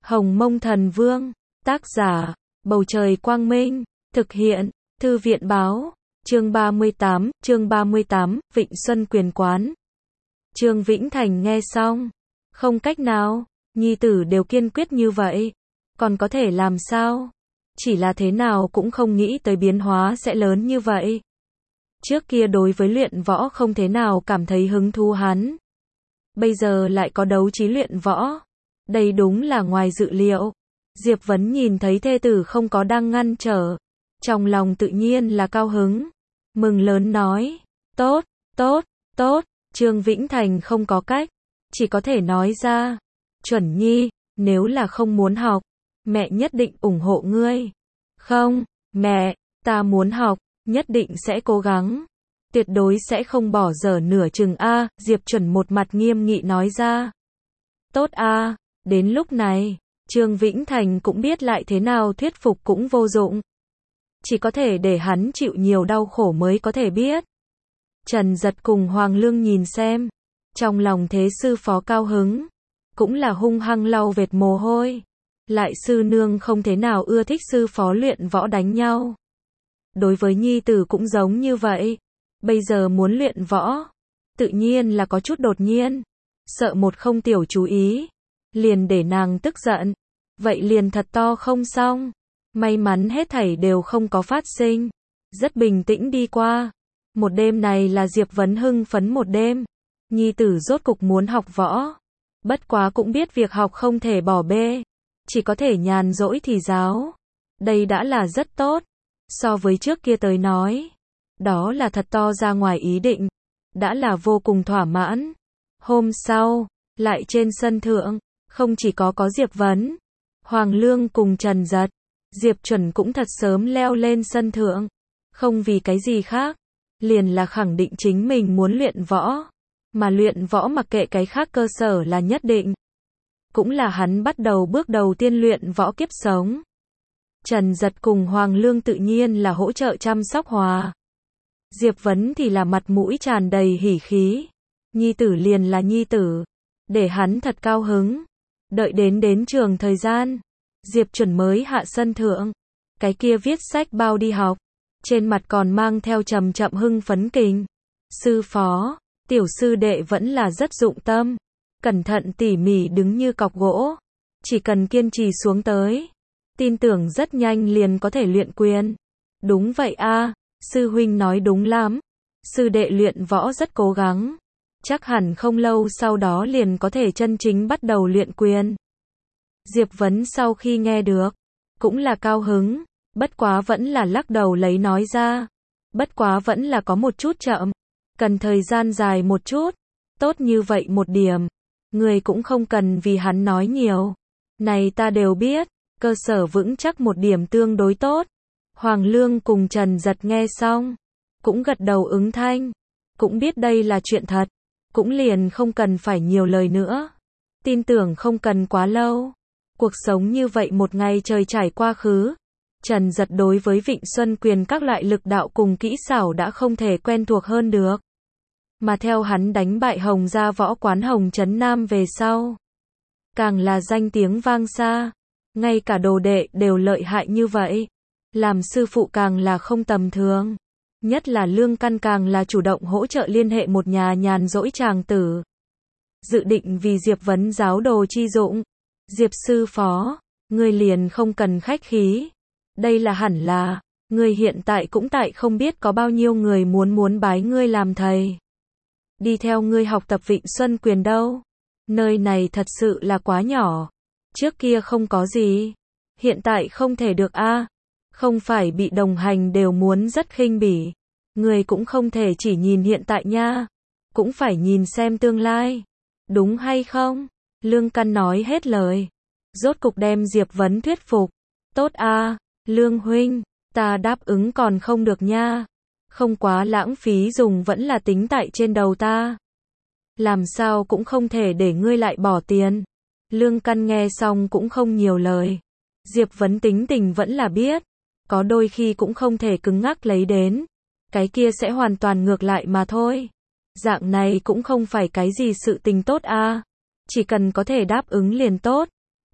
Hồng Mông Thần Vương, tác giả, Bầu Trời Quang Minh, thực hiện, Thư viện Báo, chương 38, Vịnh Xuân Quyền Quán. Trương Vĩnh Thành nghe xong, không cách nào, nhi tử đều kiên quyết như vậy, còn có thể làm sao? Chỉ là thế nào cũng không nghĩ tới biến hóa sẽ lớn như vậy. Trước kia đối với luyện võ không thế nào cảm thấy hứng thú hắn. Bây giờ lại có đấu trí luyện võ. Đây đúng là ngoài dự liệu. Diệp Vấn nhìn thấy thê tử không có đang ngăn trở. Trong lòng tự nhiên là cao hứng. Mừng lớn nói. Tốt, tốt, tốt. Trương Vĩnh Thành không có cách. Chỉ có thể nói ra. Chuẩn nhi, nếu là không muốn học, mẹ nhất định ủng hộ ngươi. Không, mẹ, ta muốn học, nhất định sẽ cố gắng. Tuyệt đối sẽ không bỏ dở nửa chừng a, Diệp Chuẩn một mặt nghiêm nghị nói ra. Tốt a, đến lúc này, Trương Vĩnh Thành cũng biết lại thế nào thuyết phục cũng vô dụng. Chỉ có thể để hắn chịu nhiều đau khổ mới có thể biết. Trần Giật cùng Hoàng Lương nhìn xem, trong lòng thế sư phó cao hứng, cũng là hung hăng lau vệt mồ hôi. Lại sư nương không thế nào ưa thích sư phó luyện võ đánh nhau. Đối với nhi tử cũng giống như vậy. Bây giờ muốn luyện võ, tự nhiên là có chút đột nhiên. Sợ một không tiểu chú ý, liền để nàng tức giận. Vậy liền thật to không xong. May mắn hết thảy đều không có phát sinh. Rất bình tĩnh đi qua. Một đêm này là Diệp Vấn hưng phấn một đêm. Nhi tử rốt cục muốn học võ. Bất quá cũng biết việc học không thể bỏ bê. Chỉ có thể nhàn rỗi thì giáo. Đây đã là rất tốt. So với trước kia tới nói. Đó là thật to ra ngoài ý định. Đã là vô cùng thỏa mãn. Hôm sau, lại trên sân thượng, không chỉ có Diệp Vấn, Hoàng Lương cùng Trần Giật. Diệp Chuẩn cũng thật sớm leo lên sân thượng. Không vì cái gì khác. Liền là khẳng định chính mình muốn luyện võ. Mà luyện võ mặc kệ cái khác cơ sở là nhất định. Cũng là hắn bắt đầu bước đầu tiên luyện võ kiếp sống. Trần Giật cùng Hoàng Lương tự nhiên là hỗ trợ chăm sóc Hòa. Diệp Vấn thì là mặt mũi tràn đầy hỉ khí. Nhi tử liền là nhi tử. Để hắn thật cao hứng. Đợi đến trường thời gian. Diệp Chuẩn mới hạ sân thượng. Cái kia viết sách bao đi học. Trên mặt còn mang theo chậm hưng phấn kình. Sư phó, tiểu sư đệ vẫn là rất dụng tâm. Cẩn thận tỉ mỉ đứng như cọc gỗ. Chỉ cần kiên trì xuống tới. Tin tưởng rất nhanh liền có thể luyện quyền. Đúng vậy a, sư huynh nói đúng lắm. Sư đệ luyện võ rất cố gắng. Chắc hẳn không lâu sau đó liền có thể chân chính bắt đầu luyện quyền. Diệp Vấn sau khi nghe được, cũng là cao hứng. Bất quá vẫn là lắc đầu lấy nói ra. Bất quá vẫn là có một chút chậm. Cần thời gian dài một chút. Tốt như vậy một điểm. Người cũng không cần vì hắn nói nhiều. Này ta đều biết. Cơ sở vững chắc một điểm tương đối tốt. Hoàng Lương cùng Trần Giật nghe xong. Cũng gật đầu ứng thanh. Cũng biết đây là chuyện thật. Cũng liền không cần phải nhiều lời nữa. Tin tưởng không cần quá lâu. Cuộc sống như vậy một ngày trời trải qua khứ. Trần Giật đối với Vịnh Xuân Quyền các loại lực đạo cùng kỹ xảo đã không thể quen thuộc hơn được. Mà theo hắn đánh bại Hồng Gia võ quán Hồng Trấn Nam về sau. Càng là danh tiếng vang xa. Ngay cả đồ đệ đều lợi hại như vậy. Làm sư phụ càng là không tầm thường. Nhất là Lương Căn càng là chủ động hỗ trợ liên hệ một nhà nhàn rỗi tràng tử. Dự định vì Diệp Vấn giáo đồ chi dụng. Diệp sư phó, ngươi liền không cần khách khí. Đây là hẳn là, ngươi hiện tại cũng tại không biết có bao nhiêu người muốn bái ngươi làm thầy. Đi theo ngươi học tập Vịnh Xuân Quyền đâu. Nơi này thật sự là quá nhỏ. Trước kia không có gì. Hiện tại không thể được a. Không phải bị đồng hành đều muốn rất khinh bỉ. Người cũng không thể chỉ nhìn hiện tại nha. Cũng phải nhìn xem tương lai. Đúng hay không? Lương Căn nói hết lời. Rốt cục đem Diệp Vấn thuyết phục. Tốt a, Lương huynh, ta đáp ứng còn không được nha. Không quá lãng phí dùng vẫn là tính tại trên đầu ta. Làm sao cũng không thể để ngươi lại bỏ tiền. Lương Căn nghe xong cũng không nhiều lời. Diệp Vấn tính tình vẫn là biết. Có đôi khi cũng không thể cứng ngắc lấy đến. Cái kia sẽ hoàn toàn ngược lại mà thôi. Dạng này cũng không phải cái gì sự tình tốt a. Chỉ cần có thể đáp ứng liền tốt.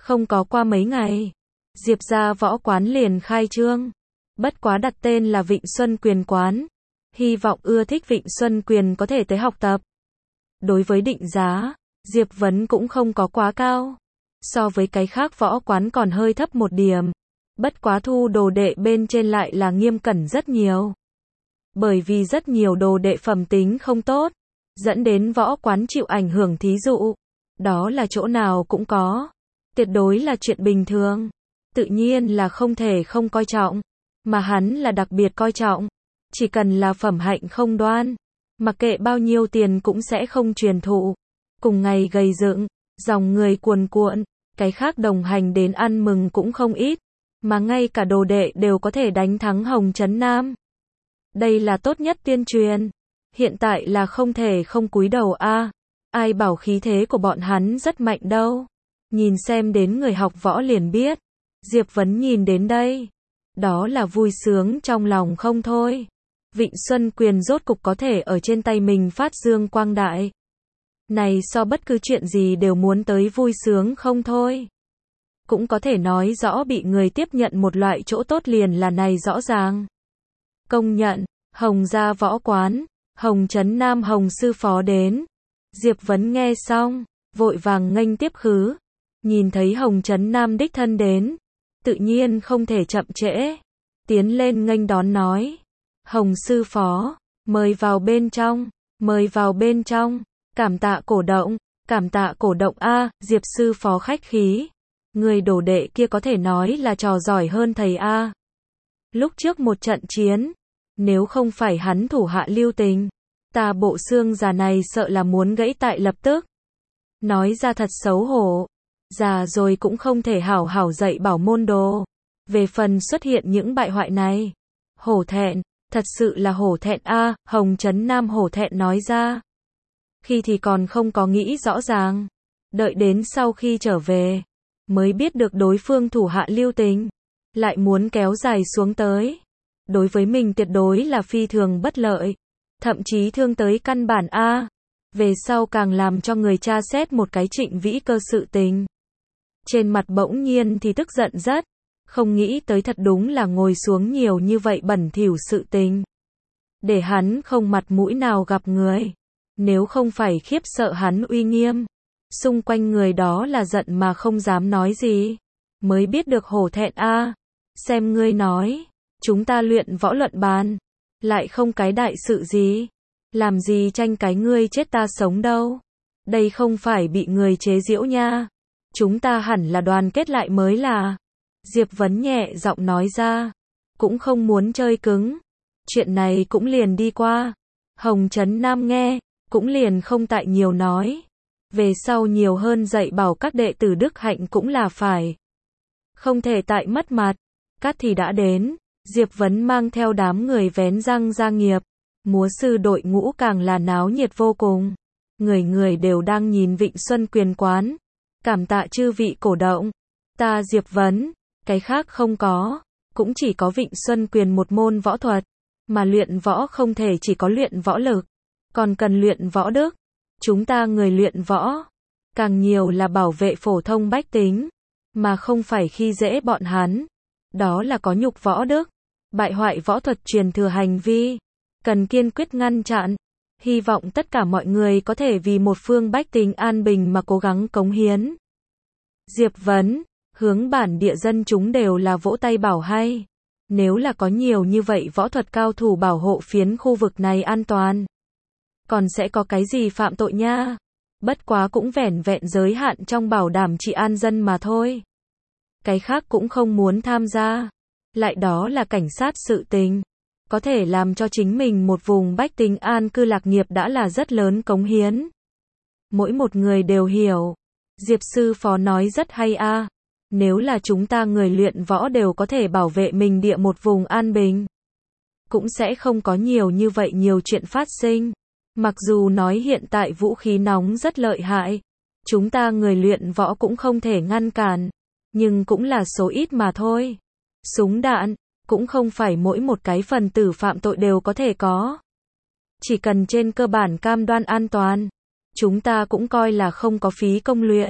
Không có qua mấy ngày, Diệp gia võ quán liền khai trương. Bất quá đặt tên là Vịnh Xuân Quyền Quán. Hy vọng ưa thích Vịnh Xuân Quyền có thể tới học tập. Đối với định giá, Diệp Vấn cũng không có quá cao. So với cái khác võ quán còn hơi thấp một điểm. Bất quá thu đồ đệ bên trên lại là nghiêm cẩn rất nhiều. Bởi vì rất nhiều đồ đệ phẩm tính không tốt, dẫn đến võ quán chịu ảnh hưởng, thí dụ. Đó là chỗ nào cũng có. Tuyệt đối là chuyện bình thường. Tự nhiên là không thể không coi trọng. Mà hắn là đặc biệt coi trọng. Chỉ cần là phẩm hạnh không đoan, mặc kệ bao nhiêu tiền cũng sẽ không truyền thụ. Cùng ngày gầy dựng, dòng người cuồn cuộn, cái khác đồng hành đến ăn mừng cũng không ít. Mà ngay cả đồ đệ đều có thể đánh thắng Hồng Trấn Nam. Đây là tốt nhất tuyên truyền. Hiện tại là không thể không cúi đầu a. Ai bảo khí thế của bọn hắn rất mạnh đâu. Nhìn xem đến người học võ liền biết. Diệp Vấn nhìn đến đây, đó là vui sướng trong lòng không thôi. Vịnh Xuân Quyền rốt cục có thể ở trên tay mình phát dương quang đại. Này so bất cứ chuyện gì đều muốn tới vui sướng không thôi. Cũng có thể nói rõ bị người tiếp nhận một loại chỗ tốt liền là này rõ ràng. Công nhận, Hồng gia võ quán, Hồng Trấn Nam Hồng sư phó đến. Diệp Vấn nghe xong, vội vàng nghênh tiếp khứ. Nhìn thấy Hồng Trấn Nam đích thân đến, tự nhiên không thể chậm trễ. Tiến lên nghênh đón nói. Hồng sư phó, mời vào bên trong, mời vào bên trong. Cảm tạ cổ động a. Diệp sư phó khách khí. Người đồ đệ kia có thể nói là trò giỏi hơn thầy a. Lúc trước một trận chiến, nếu không phải hắn thủ hạ lưu tình, ta bộ xương già này sợ là muốn gãy tại lập tức. Nói ra thật xấu hổ. Già rồi cũng không thể hảo hảo dạy bảo môn đồ. Về phần xuất hiện những bại hoại này, hổ thẹn, thật sự là hổ thẹn a. Hồng Trấn Nam hổ thẹn nói ra. Khi thì còn không có nghĩ rõ ràng, đợi đến sau khi trở về, mới biết được đối phương thủ hạ lưu tình, lại muốn kéo dài xuống tới. Đối với mình tuyệt đối là phi thường bất lợi, thậm chí thương tới căn bản a. Về sau càng làm cho người tra xét một cái Trịnh Vĩ Cơ sự tình. Trên mặt bỗng nhiên thì tức giận rất, không nghĩ tới thật đúng là ngồi xuống nhiều như vậy bẩn thỉu sự tình. Để hắn không mặt mũi nào gặp người. Nếu không phải khiếp sợ hắn uy nghiêm, xung quanh người đó là giận mà không dám nói gì. Mới biết được hổ thẹn a. Xem ngươi nói, chúng ta luyện võ luận bàn, lại không cái đại sự gì. Làm gì tranh cái ngươi chết ta sống đâu. Đây không phải bị người chế giễu nha. Chúng ta hẳn là đoàn kết lại mới là. Diệp Vấn nhẹ giọng nói ra. Cũng không muốn chơi cứng. Chuyện này cũng liền đi qua. Hồng Trấn Nam nghe, cũng liền không tại nhiều nói. Về sau nhiều hơn dạy bảo các đệ tử đức hạnh cũng là phải. Không thể tại mất mặt. Cát thì đã đến. Diệp Vấn mang theo đám người vén răng gia nghiệp. Múa sư đội ngũ càng là náo nhiệt vô cùng. Người người đều đang nhìn Vịnh Xuân Quyền Quán. Cảm tạ chư vị cổ động. Ta Diệp Vấn, cái khác không có. Cũng chỉ có Vịnh Xuân Quyền một môn võ thuật. Mà luyện võ không thể chỉ có luyện võ lực. Còn cần luyện võ đức. Chúng ta người luyện võ, càng nhiều là bảo vệ phổ thông bách tính. Mà không phải khi dễ bọn hắn. Đó là có nhục võ đức. Bại hoại võ thuật truyền thừa hành vi. Cần kiên quyết ngăn chặn. Hy vọng tất cả mọi người có thể vì một phương bách tính an bình mà cố gắng cống hiến. Diệp Vấn, hướng bản địa dân chúng đều là vỗ tay bảo hay. Nếu là có nhiều như vậy võ thuật cao thủ bảo hộ phiến khu vực này an toàn, còn sẽ có cái gì phạm tội nha. Bất quá cũng vẻn vẹn giới hạn trong bảo đảm trị an dân mà thôi. Cái khác cũng không muốn tham gia. Lại đó là cảnh sát sự tình. Có thể làm cho chính mình một vùng bách tính an cư lạc nghiệp đã là rất lớn cống hiến. Mỗi một người đều hiểu. Diệp sư phó nói rất hay a. Nếu là chúng ta người luyện võ đều có thể bảo vệ mình địa một vùng an bình, cũng sẽ không có nhiều như vậy nhiều chuyện phát sinh. Mặc dù nói hiện tại vũ khí nóng rất lợi hại, chúng ta người luyện võ cũng không thể ngăn cản, nhưng cũng là số ít mà thôi. Súng đạn, cũng không phải mỗi một cái phần tử phạm tội đều có thể có. Chỉ cần trên cơ bản cam đoan an toàn, chúng ta cũng coi là không có phí công luyện.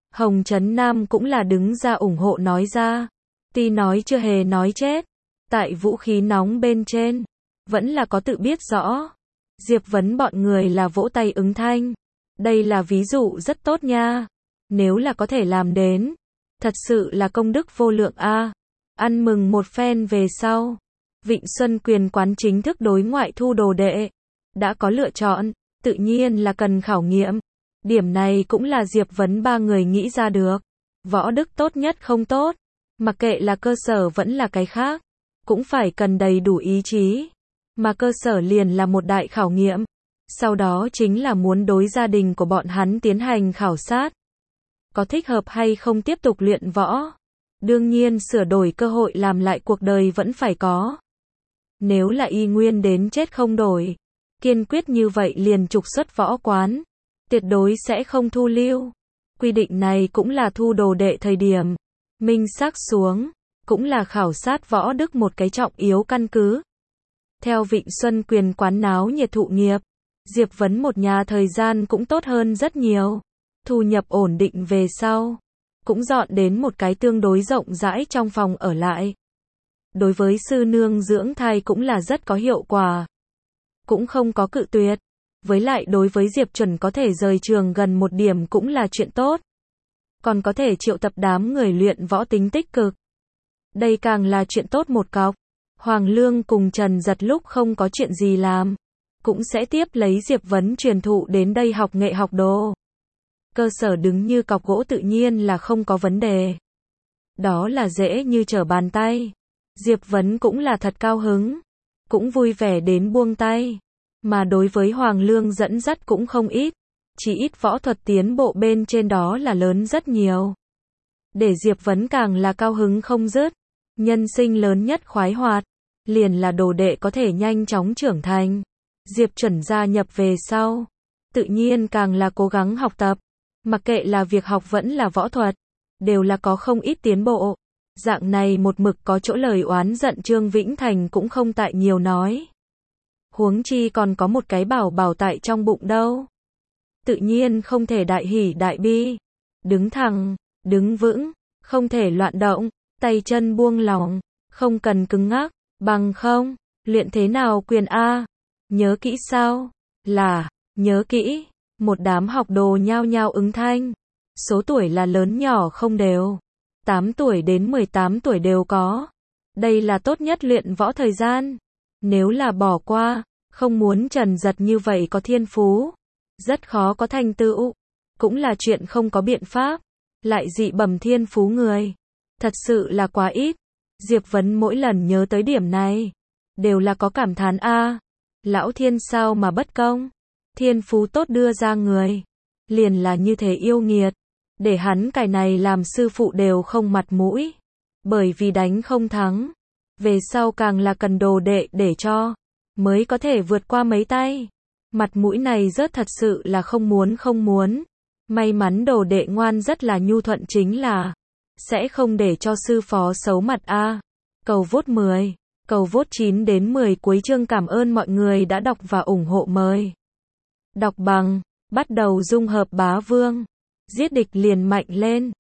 Hồng Trấn Nam cũng là đứng ra ủng hộ nói ra. Tuy nói chưa hề nói chết, tại vũ khí nóng bên trên, vẫn là có tự biết rõ. Diệp Vấn bọn người là vỗ tay ứng thanh. Đây là ví dụ rất tốt nha. Nếu là có thể làm đến, thật sự là công đức vô lượng a. Ăn mừng một phen về sau, Vịnh Xuân Quyền Quán chính thức đối ngoại thu đồ đệ. Đã có lựa chọn, tự nhiên là cần khảo nghiệm. Điểm này cũng là Diệp Vấn ba người nghĩ ra được. Võ đức tốt nhất không tốt, mặc kệ là cơ sở vẫn là cái khác, cũng phải cần đầy đủ ý chí. Mà cơ sở liền là một đại khảo nghiệm. Sau đó chính là muốn đối gia đình của bọn hắn tiến hành khảo sát. Có thích hợp hay không tiếp tục luyện võ. Đương nhiên sửa đổi cơ hội làm lại cuộc đời vẫn phải có. Nếu là y nguyên đến chết không đổi, kiên quyết như vậy liền trục xuất võ quán. Tuyệt đối sẽ không thu lưu. Quy định này cũng là thu đồ đệ thời điểm minh xác xuống, cũng là khảo sát võ đức một cái trọng yếu căn cứ. Theo Vịnh Xuân Quyền Quán náo nhiệt thụ nghiệp, Diệp Vấn một nhà thời gian cũng tốt hơn rất nhiều. Thu nhập ổn định về sau, cũng dọn đến một cái tương đối rộng rãi trong phòng ở lại. Đối với sư nương dưỡng thai cũng là rất có hiệu quả. Cũng không có cự tuyệt. Với lại đối với Diệp Chuẩn có thể rời trường gần một điểm cũng là chuyện tốt. Còn có thể triệu tập đám người luyện võ tính tích cực. Đây càng là chuyện tốt một cọc. Hoàng Lương cùng Trần Giật lúc không có chuyện gì làm, cũng sẽ tiếp lấy Diệp Vấn truyền thụ đến đây học nghệ học đồ. Cơ sở đứng như cọc gỗ tự nhiên là không có vấn đề. Đó là dễ như trở bàn tay. Diệp Vấn cũng là thật cao hứng, cũng vui vẻ đến buông tay. Mà đối với Hoàng Lương dẫn dắt cũng không ít, chỉ ít võ thuật tiến bộ bên trên đó là lớn rất nhiều. Để Diệp Vấn càng là cao hứng không dứt. Nhân sinh lớn nhất khoái hoạt, liền là đồ đệ có thể nhanh chóng trưởng thành. Diệp Chuẩn gia nhập về sau, tự nhiên càng là cố gắng học tập. Mặc kệ là việc học vẫn là võ thuật, đều là có không ít tiến bộ. Dạng này một mực có chỗ lời oán giận Trương Vĩnh Thành cũng không tại nhiều nói. Huống chi còn có một cái bảo bảo tại trong bụng đâu. Tự nhiên không thể đại hỉ đại bi. Đứng thẳng, đứng vững, không thể loạn động, tay chân buông lỏng, không cần cứng ngắc, bằng không, luyện thế nào quyền A. Nhớ kỹ sao? Là, nhớ kỹ. Một đám học đồ nhao nhao ứng thanh. Số tuổi là lớn nhỏ không đều. 8 tuổi đến 18 tuổi đều có. Đây là tốt nhất luyện võ thời gian. Nếu là bỏ qua, không muốn Trần Giật như vậy có thiên phú, rất khó có thành tựu. Cũng là chuyện không có biện pháp. Lại dị bẩm thiên phú người, thật sự là quá ít. Diệp Vấn mỗi lần nhớ tới điểm này, đều là có cảm thán a. Lão thiên sao mà bất công. Thiên phú tốt đưa ra người, liền là như thế yêu nghiệt. Để hắn cái này làm sư phụ đều không mặt mũi. Bởi vì đánh không thắng. Về sau càng là cần đồ đệ để cho, mới có thể vượt qua mấy tay. Mặt mũi này rớt thật sự là không muốn. May mắn đồ đệ ngoan rất là nhu thuận chính là sẽ không để cho sư phó xấu mặt a. Cầu vote 10, cầu vote 9 đến 10 cuối chương. Cảm ơn mọi người đã đọc và ủng hộ mời. Đọc bằng, bắt đầu dung hợp bá vương, giết địch liền mạnh lên.